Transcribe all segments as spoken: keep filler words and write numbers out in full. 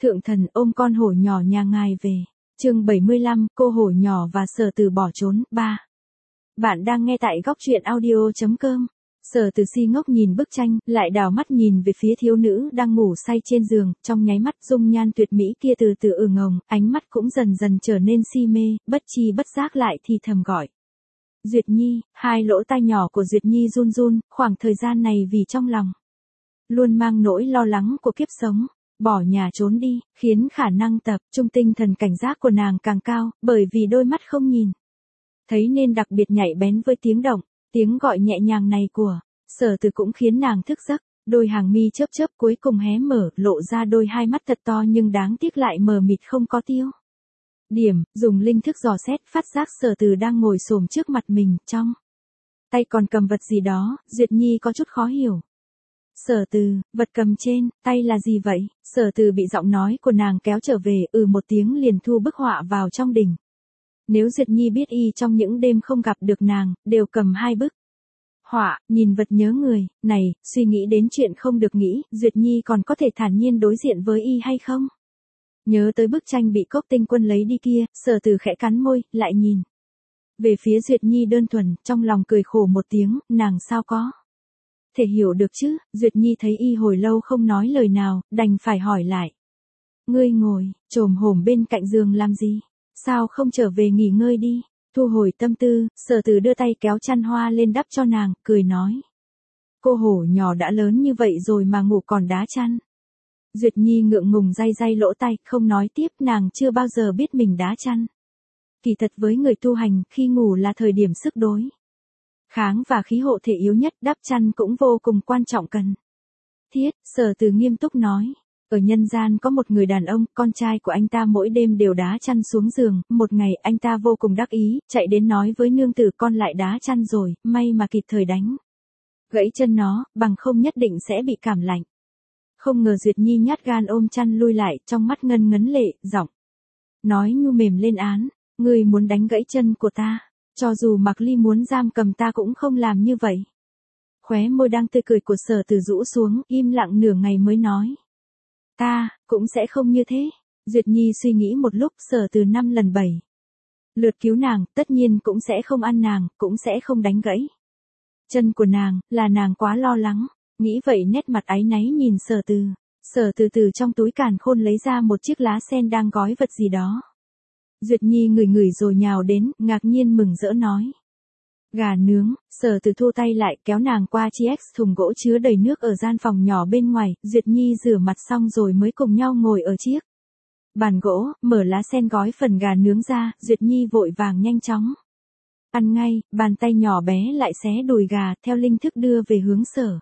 Thượng thần ôm con hổ nhỏ nhà ngài về. Chương bảy mươi lăm, cô hổ nhỏ và Sở Từ bỏ trốn. ba. Bạn đang nghe tại góc truyện audio chấm com. Sở Từ si ngốc nhìn bức tranh, lại đảo mắt nhìn về phía thiếu nữ đang ngủ say trên giường, trong nháy mắt dung nhan tuyệt mỹ kia từ từ ửng hồng, ánh mắt cũng dần dần trở nên si mê, bất chi bất giác lại thì thầm gọi. Duyệt Nhi, hai lỗ tai nhỏ của Duyệt Nhi run run, khoảng thời gian này vì trong lòng luôn mang nỗi lo lắng của kiếp sống. Bỏ nhà trốn đi, khiến khả năng tập trung tinh thần cảnh giác của nàng càng cao, bởi vì đôi mắt không nhìn thấy nên đặc biệt nhạy bén với tiếng động, tiếng gọi nhẹ nhàng này của Sở Từ cũng khiến nàng thức giấc, đôi hàng mi chớp chớp cuối cùng hé mở, lộ ra đôi hai mắt thật to nhưng đáng tiếc lại mờ mịt không có tiêu điểm, dùng linh thức dò xét, phát giác Sở Từ đang ngồi xổm trước mặt mình, trong tay còn cầm vật gì đó. Duyệt Nhi có chút khó hiểu. Sở Từ, vật cầm trên tay là gì vậy? Sở Từ bị giọng nói của nàng kéo trở về, ừ một tiếng liền thu bức họa vào trong đỉnh. Nếu Duyệt Nhi biết y trong những đêm không gặp được nàng, đều cầm hai bức họa, nhìn vật nhớ người, này, suy nghĩ đến chuyện không được nghĩ, Duyệt Nhi còn có thể thản nhiên đối diện với y hay không? Nhớ tới bức tranh bị Cốc Tinh Quân lấy đi kia, Sở Từ khẽ cắn môi, lại nhìn về phía Duyệt Nhi đơn thuần, trong lòng cười khổ một tiếng, nàng sao có thể hiểu được chứ? Duyệt Nhi thấy y hồi lâu không nói lời nào, đành phải hỏi lại. Ngươi ngồi chồm hổm bên cạnh giường làm gì? Sao không trở về nghỉ ngơi đi? Thu hồi tâm tư, Sở Từ đưa tay kéo chăn hoa lên đắp cho nàng, cười nói. Cô hổ nhỏ đã lớn như vậy rồi mà ngủ còn đá chăn. Duyệt Nhi ngượng ngùng day day lỗ tai, không nói tiếp, nàng chưa bao giờ biết mình đá chăn. Kỳ thật với người tu hành, khi ngủ là thời điểm sức đối kháng và khí hộ thể yếu nhất, đắp chăn cũng vô cùng quan trọng cần thiết. Sở Từ nghiêm túc nói. Ở nhân gian có một người đàn ông, con trai của anh ta mỗi đêm đều đá chăn xuống giường, một ngày anh ta vô cùng đắc ý, chạy đến nói với nương tử con lại đá chăn rồi, may mà kịp thời đánh gãy chân nó, bằng không nhất định sẽ bị cảm lạnh. Không ngờ Duyệt Nhi nhát gan ôm chăn lui lại, trong mắt ngân ngấn lệ, giọng nói nhu mềm lên án, ngươi muốn đánh gãy chân của ta, cho dù Mạc Ly muốn giam cầm ta cũng không làm như vậy. Khóe môi đang tươi cười của Sở Từ rũ xuống, im lặng nửa ngày mới nói. Ta, cũng sẽ không như thế. Duyệt Nhi suy nghĩ một lúc, Sở Từ năm lần bảy lượt cứu nàng, tất nhiên cũng sẽ không ăn nàng, cũng sẽ không đánh gãy chân của nàng, là nàng quá lo lắng. Nghĩ vậy nét mặt áy náy nhìn Sở Từ. Sở Từ từ trong túi càn khôn lấy ra một chiếc lá sen đang gói vật gì đó. Duyệt Nhi ngửi ngửi rồi nhào đến, ngạc nhiên mừng rỡ nói. Gà nướng. Sở Từ thu tay lại, kéo nàng qua chiếc thùng gỗ chứa đầy nước ở gian phòng nhỏ bên ngoài. Duyệt Nhi rửa mặt xong rồi mới cùng nhau ngồi ở chiếc bàn gỗ, mở lá sen gói phần gà nướng ra. Duyệt Nhi vội vàng nhanh chóng ăn ngay, bàn tay nhỏ bé lại xé đùi gà, theo linh thức đưa về hướng Sở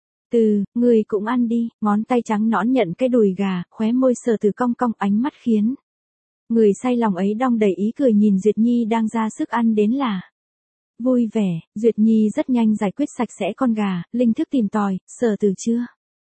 Từ. Người cũng ăn đi. Ngón tay trắng nõn nhận cái đùi gà, khóe môi Sở Từ cong cong, ánh mắt khiến người say lòng ấy đong đầy ý cười, nhìn Duyệt Nhi đang ra sức ăn đến là vui vẻ. Duyệt Nhi rất nhanh giải quyết sạch sẽ con gà, linh thức tìm tòi, Sở Từ chưa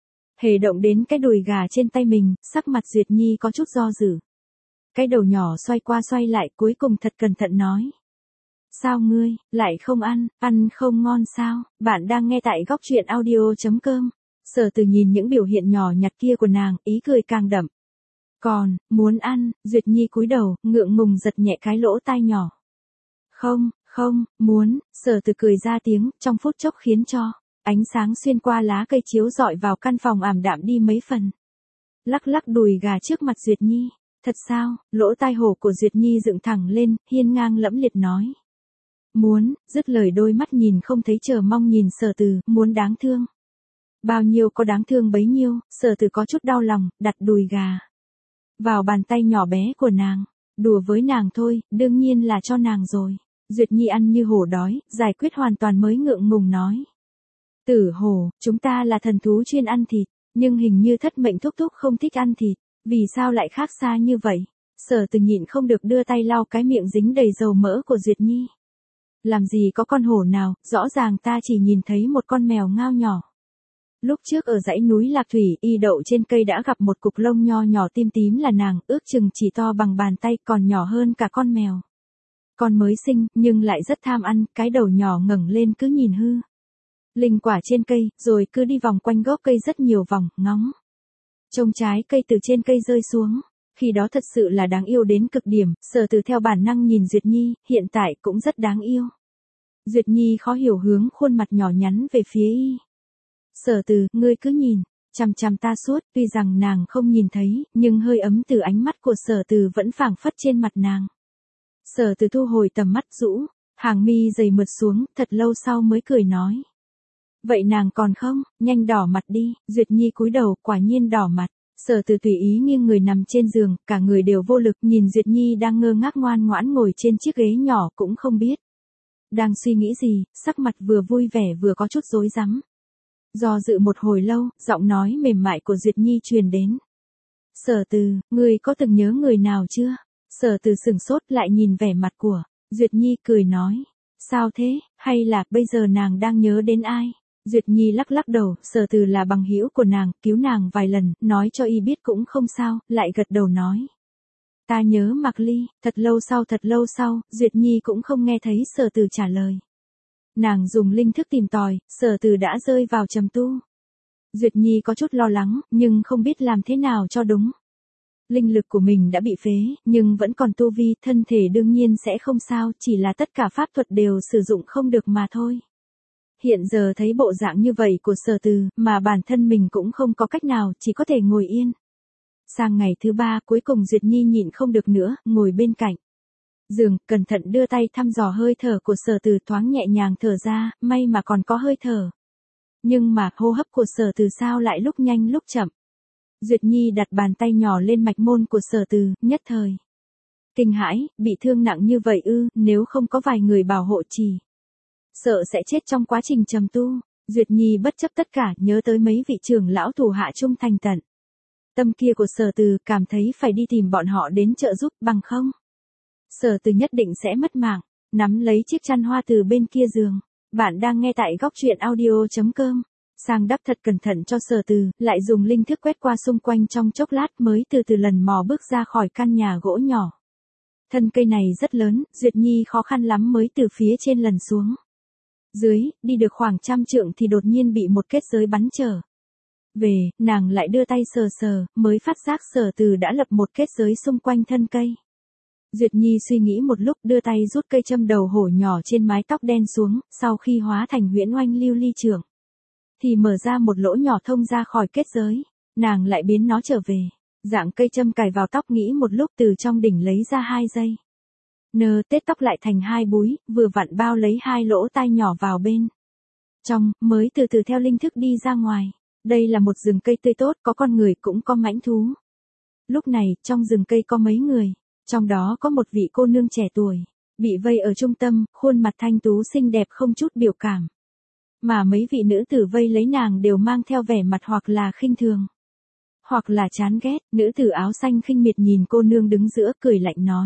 hề động đến cái đùi gà trên tay mình, sắc mặt Duyệt Nhi có chút do dự. Cái đầu nhỏ xoay qua xoay lại, cuối cùng thật cẩn thận nói. Sao ngươi, lại không ăn, ăn không ngon sao? Bạn đang nghe tại góc truyện audio chấm com. Sở Từ nhìn những biểu hiện nhỏ nhặt kia của nàng, ý cười càng đậm. Còn, muốn ăn. Duyệt Nhi cúi đầu, ngượng ngùng giật nhẹ cái lỗ tai nhỏ. Không, không, muốn. Sở Từ cười ra tiếng, trong phút chốc khiến cho ánh sáng xuyên qua lá cây chiếu rọi vào căn phòng ảm đạm đi mấy phần. Lắc lắc đùi gà trước mặt Duyệt Nhi. Thật sao? Lỗ tai hổ của Duyệt Nhi dựng thẳng lên, hiên ngang lẫm liệt nói. Muốn. Dứt lời đôi mắt nhìn không thấy chờ mong nhìn Sở Từ. Muốn đáng thương. Bao nhiêu có đáng thương bấy nhiêu. Sở Từ có chút đau lòng, đặt đùi gà vào bàn tay nhỏ bé của nàng. Đùa với nàng thôi, đương nhiên là cho nàng rồi. Duyệt Nhi ăn như hổ đói, giải quyết hoàn toàn mới ngượng ngùng nói. Tử hổ, chúng ta là thần thú chuyên ăn thịt, nhưng hình như thất mệnh thúc thúc không thích ăn thịt, vì sao lại khác xa như vậy? Sở Từ nhịn không được đưa tay lau cái miệng dính đầy dầu mỡ của Duyệt Nhi. Làm gì có con hổ nào, rõ ràng ta chỉ nhìn thấy một con mèo ngao nhỏ. Lúc trước ở dãy núi Lạc Thủy, y đậu trên cây đã gặp một cục lông nho nhỏ tím tím là nàng, ước chừng chỉ to bằng bàn tay, còn nhỏ hơn cả con mèo. Con mới sinh, nhưng lại rất tham ăn, cái đầu nhỏ ngẩng lên cứ nhìn hư linh quả trên cây, rồi cứ đi vòng quanh gốc cây rất nhiều vòng, ngóng Trông trái cây từ trên cây rơi xuống. Khi đó thật sự là đáng yêu đến cực điểm, Sở Từ theo bản năng nhìn Duyệt Nhi, hiện tại cũng rất đáng yêu. Duyệt Nhi khó hiểu hướng khuôn mặt nhỏ nhắn về phía y. Sở Từ, ngươi cứ nhìn, chằm chằm ta suốt, tuy rằng nàng không nhìn thấy, nhưng hơi ấm từ ánh mắt của Sở Từ vẫn phảng phất trên mặt nàng. Sở Từ thu hồi tầm mắt rũ, hàng mi dày mượt xuống, thật lâu sau mới cười nói. Vậy nàng còn không, nhanh đỏ mặt đi, Duyệt Nhi cúi đầu, quả nhiên đỏ mặt. Sở Từ tùy ý nghiêng người nằm trên giường, cả người đều vô lực, nhìn Duyệt Nhi đang ngơ ngác ngoan ngoãn ngồi trên chiếc ghế nhỏ cũng không biết đang suy nghĩ gì, sắc mặt vừa vui vẻ vừa có chút rối rắm. Do dự một hồi lâu, giọng nói mềm mại của Duyệt Nhi truyền đến. Sở Từ, ngươi có từng nhớ người nào chưa? Sở Từ sửng sốt lại nhìn vẻ mặt của Duyệt Nhi cười nói. Sao thế, hay là bây giờ nàng đang nhớ đến ai? Duyệt Nhi lắc lắc đầu, Sở Từ là bằng hữu của nàng, cứu nàng vài lần, nói cho y biết cũng không sao, lại gật đầu nói. Ta nhớ Mạc Ly, thật lâu sau thật lâu sau, Duyệt Nhi cũng không nghe thấy Sở Từ trả lời. Nàng dùng linh thức tìm tòi, Sở Từ đã rơi vào trầm tu. Duyệt Nhi có chút lo lắng, nhưng không biết làm thế nào cho đúng. Linh lực của mình đã bị phế, nhưng vẫn còn tu vi, thân thể đương nhiên sẽ không sao, chỉ là tất cả pháp thuật đều sử dụng không được mà thôi. Hiện giờ thấy bộ dạng như vậy của Sở Từ, mà bản thân mình cũng không có cách nào, chỉ có thể ngồi yên. Sang ngày thứ ba, cuối cùng Duyệt Nhi nhịn không được nữa, ngồi bên cạnh giường, cẩn thận đưa tay thăm dò hơi thở của Sở Từ, thoáng nhẹ nhàng thở ra, may mà còn có hơi thở. Nhưng mà, hô hấp của Sở Từ sao lại lúc nhanh lúc chậm. Duyệt Nhi đặt bàn tay nhỏ lên mạch môn của Sở Từ, nhất thời kinh hãi, bị thương nặng như vậy ư, nếu không có vài người bảo hộ chỉ sợ sẽ chết trong quá trình trầm tu. Duyệt Nhi bất chấp tất cả, nhớ tới mấy vị trưởng lão thủ hạ trung thành tận tâm kia của Sở Từ, cảm thấy phải đi tìm bọn họ đến trợ giúp, bằng không Sở Từ nhất định sẽ mất mạng. Nắm lấy chiếc chăn hoa từ bên kia giường. Bạn đang nghe tại góc truyện audio chấm com. Sang đắp thật cẩn thận cho Sở Từ, lại dùng linh thức quét qua xung quanh trong chốc lát mới từ từ lần mò bước ra khỏi căn nhà gỗ nhỏ. Thân cây này rất lớn, Duyệt Nhi khó khăn lắm mới từ phía trên lần xuống dưới, đi được khoảng trăm trượng thì đột nhiên bị một kết giới bắn trở về, nàng lại đưa tay sờ sờ, mới phát giác Sở Từ đã lập một kết giới xung quanh thân cây. Duyệt Nhi suy nghĩ một lúc, đưa tay rút cây châm đầu hổ nhỏ trên mái tóc đen xuống, sau khi hóa thành huyễn oanh lưu ly trưởng thì mở ra một lỗ nhỏ thông ra khỏi kết giới, nàng lại biến nó trở về, dạng cây châm cài vào tóc, nghĩ một lúc từ trong đỉnh lấy ra hai dây. Nơ tết tóc lại thành hai búi, vừa vặn bao lấy hai lỗ tai nhỏ vào bên trong, mới từ từ theo linh thức đi ra ngoài. Đây là một rừng cây tươi tốt, có con người cũng có mãnh thú. Lúc này, trong rừng cây có mấy người, trong đó có một vị cô nương trẻ tuổi, bị vây ở trung tâm, khuôn mặt thanh tú xinh đẹp không chút biểu cảm. Mà mấy vị nữ tử vây lấy nàng đều mang theo vẻ mặt hoặc là khinh thường, hoặc là chán ghét. Nữ tử áo xanh khinh miệt nhìn cô nương đứng giữa, cười lạnh nói.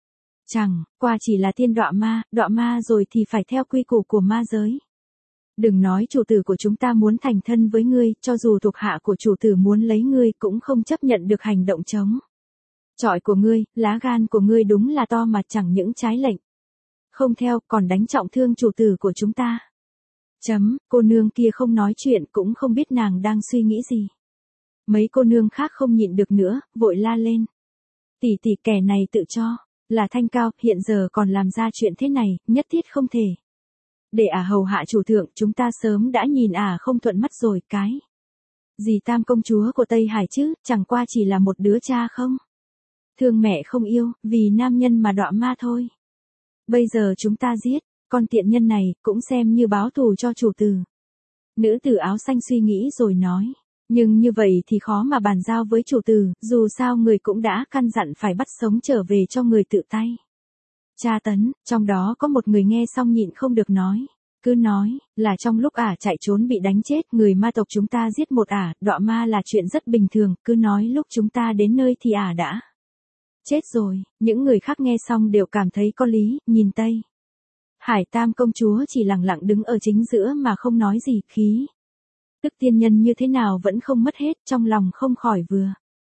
Chẳng qua chỉ là tiên đọa ma, đọa ma rồi thì phải theo quy củ của ma giới. Đừng nói chủ tử của chúng ta muốn thành thân với ngươi, cho dù thuộc hạ của chủ tử muốn lấy ngươi cũng không chấp nhận được hành động chống chọi của ngươi. Lá gan của ngươi đúng là to mà chẳng những trái lệnh không theo, còn đánh trọng thương chủ tử của chúng ta. Chấm, cô nương kia không nói chuyện, cũng không biết nàng đang suy nghĩ gì. Mấy cô nương khác không nhịn được nữa, vội la lên. Tỷ tỷ, kẻ này tự cho là thanh cao, hiện giờ còn làm ra chuyện thế này, nhất thiết không thể để ả hầu hạ chủ thượng, chúng ta sớm đã nhìn ả không thuận mắt rồi. Cái gì tam công chúa của Tây Hải chứ, chẳng qua chỉ là một đứa cha không thương mẹ không yêu, vì nam nhân mà đọa ma thôi. Bây giờ chúng ta giết con tiện nhân này, cũng xem như báo thù cho chủ tử. Nữ tử áo xanh suy nghĩ rồi nói. Nhưng như vậy thì khó mà bàn giao với chủ tử, dù sao người cũng đã căn dặn phải bắt sống trở về cho người tự tay tra tấn. Trong đó có một người nghe xong nhịn không được nói. Cứ nói, là trong lúc ả chạy trốn bị đánh chết, người ma tộc chúng ta giết một ả, đọa ma là chuyện rất bình thường, cứ nói lúc chúng ta đến nơi thì ả đã chết rồi. Những người khác nghe xong đều cảm thấy có lý, nhìn Tây Hải tam công chúa chỉ lặng lặng đứng ở chính giữa mà không nói gì, khí tức tiên nhân như thế nào vẫn không mất hết, trong lòng không khỏi vừa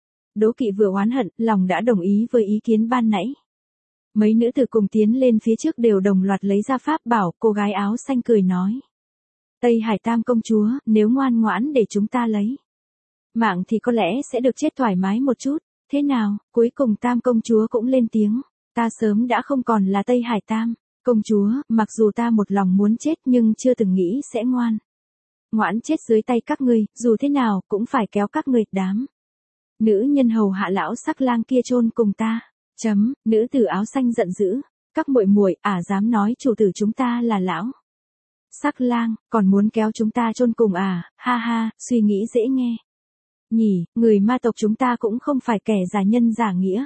đố kỵ vừa oán hận, lòng đã đồng ý với ý kiến ban nãy. Mấy nữ tử cùng tiến lên phía trước đều đồng loạt lấy ra pháp bảo, cô gái áo xanh cười nói. Tây Hải tam công chúa, nếu ngoan ngoãn để chúng ta lấy mạng thì có lẽ sẽ được chết thoải mái một chút. Thế nào, cuối cùng Tam công chúa cũng lên tiếng, ta sớm đã không còn là Tây Hải Tam. Công chúa, mặc dù ta một lòng muốn chết nhưng chưa từng nghĩ sẽ ngoan. Ngoãn chết dưới tay các ngươi, dù thế nào cũng phải kéo các ngươi đám. Nữ nhân hầu hạ lão sắc lang kia chôn cùng ta. Chấm, nữ tử áo xanh giận dữ. Các muội muội, ả dám nói chủ tử chúng ta là lão sắc lang, còn muốn kéo chúng ta chôn cùng à, ha ha, suy nghĩ dễ nghe. Nhỉ, người ma tộc chúng ta cũng không phải kẻ giả nhân giả nghĩa.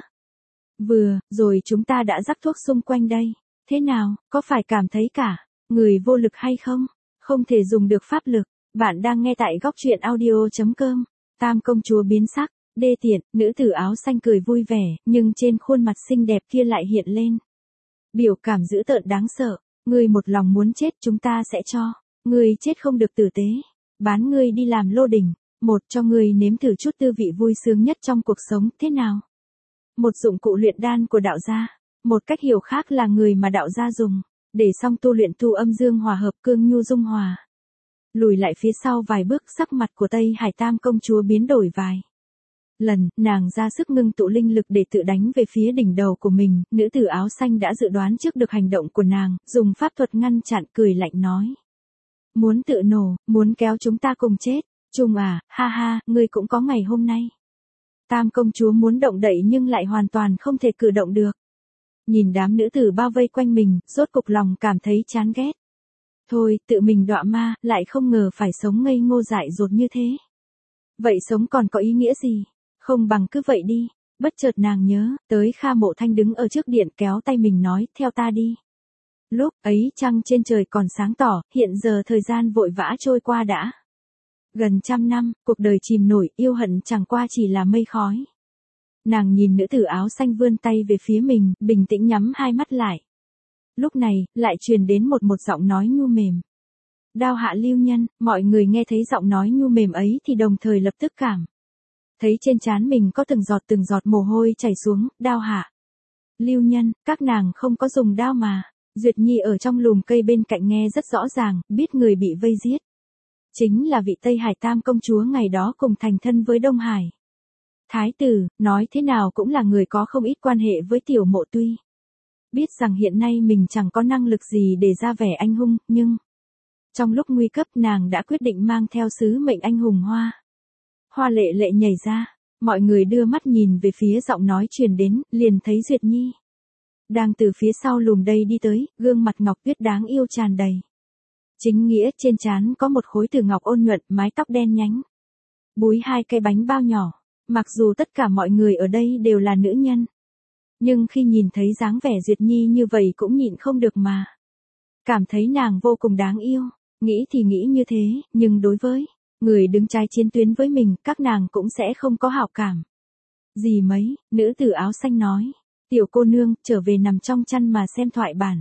Vừa, rồi chúng ta đã rắc thuốc xung quanh đây. Thế nào, có phải cảm thấy cả người vô lực hay không? Không thể dùng được pháp lực. Bạn đang nghe tại góc truyện audio chấm com. Tam công chúa biến sắc, đê tiện, nữ tử áo xanh cười vui vẻ, nhưng trên khuôn mặt xinh đẹp kia lại hiện lên biểu cảm dữ tợn đáng sợ. Ngươi một lòng muốn chết chúng ta sẽ cho. Ngươi chết không được tử tế. Bán ngươi đi làm lô đình. Một cho ngươi nếm thử chút tư vị vui sướng nhất trong cuộc sống, thế nào? Một dụng cụ luyện đan của đạo gia. Một cách hiểu khác là người mà đạo gia dùng. Để xong tu luyện tu âm dương hòa hợp cương nhu dung hòa. Lùi lại phía sau vài bước, sắc mặt của Tây Hải Tam công chúa biến đổi vài lần, nàng ra sức ngưng tụ linh lực để tự đánh về phía đỉnh đầu của mình. Nữ tử áo xanh đã dự đoán trước được hành động của nàng, dùng pháp thuật ngăn chặn, cười lạnh nói. Muốn tự nổ, muốn kéo chúng ta cùng chết. Trung à, ha ha, ngươi cũng có ngày hôm nay. Tam công chúa muốn động đậy nhưng lại hoàn toàn không thể cử động được. Nhìn đám nữ tử bao vây quanh mình, rốt cục lòng cảm thấy chán ghét. Thôi, tự mình đọa ma, lại không ngờ phải sống ngây ngô dại dột như thế. Vậy sống còn có ý nghĩa gì? Không bằng cứ vậy đi. Bất chợt nàng nhớ, tới Kha Mộ Thanh đứng ở trước điện kéo tay mình nói, theo ta đi. Lúc ấy trăng trên trời còn sáng tỏ, hiện giờ thời gian vội vã trôi qua đã. Gần trăm năm, cuộc đời chìm nổi, yêu hận chẳng qua chỉ là mây khói. Nàng nhìn nữ tử áo xanh vươn tay về phía mình, bình tĩnh nhắm hai mắt lại. Lúc này, lại truyền đến một một giọng nói nhu mềm. Đao hạ lưu nhân, mọi người nghe thấy giọng nói nhu mềm ấy thì đồng thời lập tức cảm thấy trên trán mình có từng giọt từng giọt mồ hôi chảy xuống. Đao hạ lưu nhân, các nàng không có dùng đao mà. Duyệt Nhi ở trong lùm cây bên cạnh nghe rất rõ ràng, biết người bị vây giết chính là vị Tây Hải Tam công chúa ngày đó cùng thành thân với Đông Hải Thái tử, nói thế nào cũng là người có không ít quan hệ với Tiểu Mộ. Tuy biết rằng hiện nay mình chẳng có năng lực gì để ra vẻ anh hùng, nhưng trong lúc nguy cấp nàng đã quyết định mang theo sứ mệnh anh hùng hoa. Hoa lệ lệ nhảy ra, mọi người đưa mắt nhìn về phía giọng nói truyền đến, liền thấy Duyệt Nhi đang từ phía sau lùm đây đi tới, gương mặt ngọc tuyết đáng yêu tràn đầy chính nghĩa, trên trán có một khối từ ngọc ôn nhuận, mái tóc đen nhánh, búi hai cây bánh bao nhỏ. Mặc dù tất cả mọi người ở đây đều là nữ nhân, nhưng khi nhìn thấy dáng vẻ Duyệt Nhi như vậy cũng nhịn không được mà cảm thấy nàng vô cùng đáng yêu. Nghĩ thì nghĩ như thế, nhưng đối với người đứng trái chiến tuyến với mình, các nàng cũng sẽ không có hảo cảm gì mấy. Nữ tử áo xanh nói, tiểu cô nương, trở về nằm trong chăn mà xem thoại bản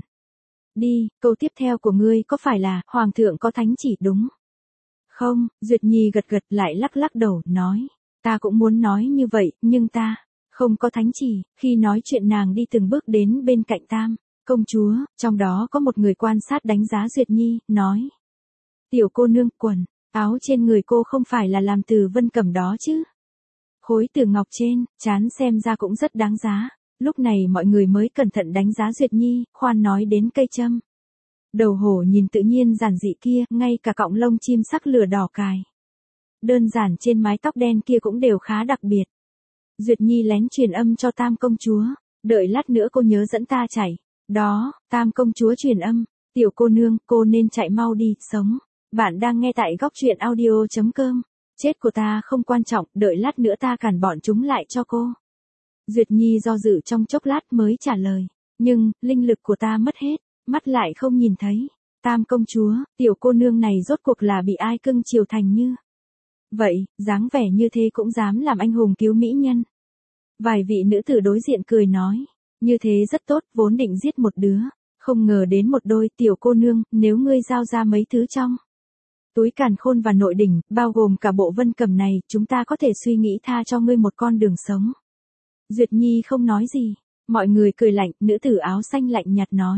đi. Câu tiếp theo của ngươi có phải là, hoàng thượng có thánh chỉ đúng không? Duyệt Nhi gật gật, lại lắc lắc đầu, nói, ta cũng muốn nói như vậy, nhưng ta không có thánh chỉ. Khi nói chuyện nàng đi từng bước đến bên cạnh Tam công chúa, trong đó có một người quan sát đánh giá Duyệt Nhi, nói, tiểu cô nương, quần áo trên người cô không phải là làm từ vân cẩm đó chứ? Khối từ ngọc trên trán xem ra cũng rất đáng giá. Lúc này mọi người mới cẩn thận đánh giá Duyệt Nhi, khoan nói đến cây châm đầu hổ nhìn tự nhiên giản dị kia, ngay cả cọng lông chim sắc lửa đỏ cài đơn giản trên mái tóc đen kia cũng đều khá đặc biệt. Duyệt Nhi lén truyền âm cho Tam công chúa, đợi lát nữa cô nhớ dẫn ta chạy. Đó, Tam công chúa truyền âm, tiểu cô nương, cô nên chạy mau đi, sống. Bạn đang nghe tại góc truyện audio chấm com. Chết của ta không quan trọng, đợi lát nữa ta cản bọn chúng lại cho cô. Duyệt Nhi do dự trong chốc lát mới trả lời, nhưng, linh lực của ta mất hết, mắt lại không nhìn thấy. Tam công chúa, tiểu cô nương này rốt cuộc là bị ai cưng chiều thành như vậy, dáng vẻ như thế cũng dám làm anh hùng cứu mỹ nhân. Vài vị nữ tử đối diện cười nói, như thế rất tốt, vốn định giết một đứa, không ngờ đến một đôi. Tiểu cô nương, nếu ngươi giao ra mấy thứ trong túi càn khôn và nội đỉnh, bao gồm cả bộ vân cầm này, chúng ta có thể suy nghĩ tha cho ngươi một con đường sống. Duyệt Nhi không nói gì, mọi người cười lạnh. Nữ tử áo xanh lạnh nhạt nói,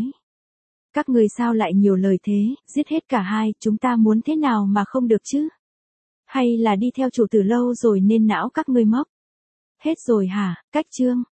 các ngươi sao lại nhiều lời thế, giết hết cả hai, chúng ta muốn thế nào mà không được chứ? Hay là đi theo chủ tử lâu rồi nên não các ngươi mốc? Hết rồi hả, cách chương.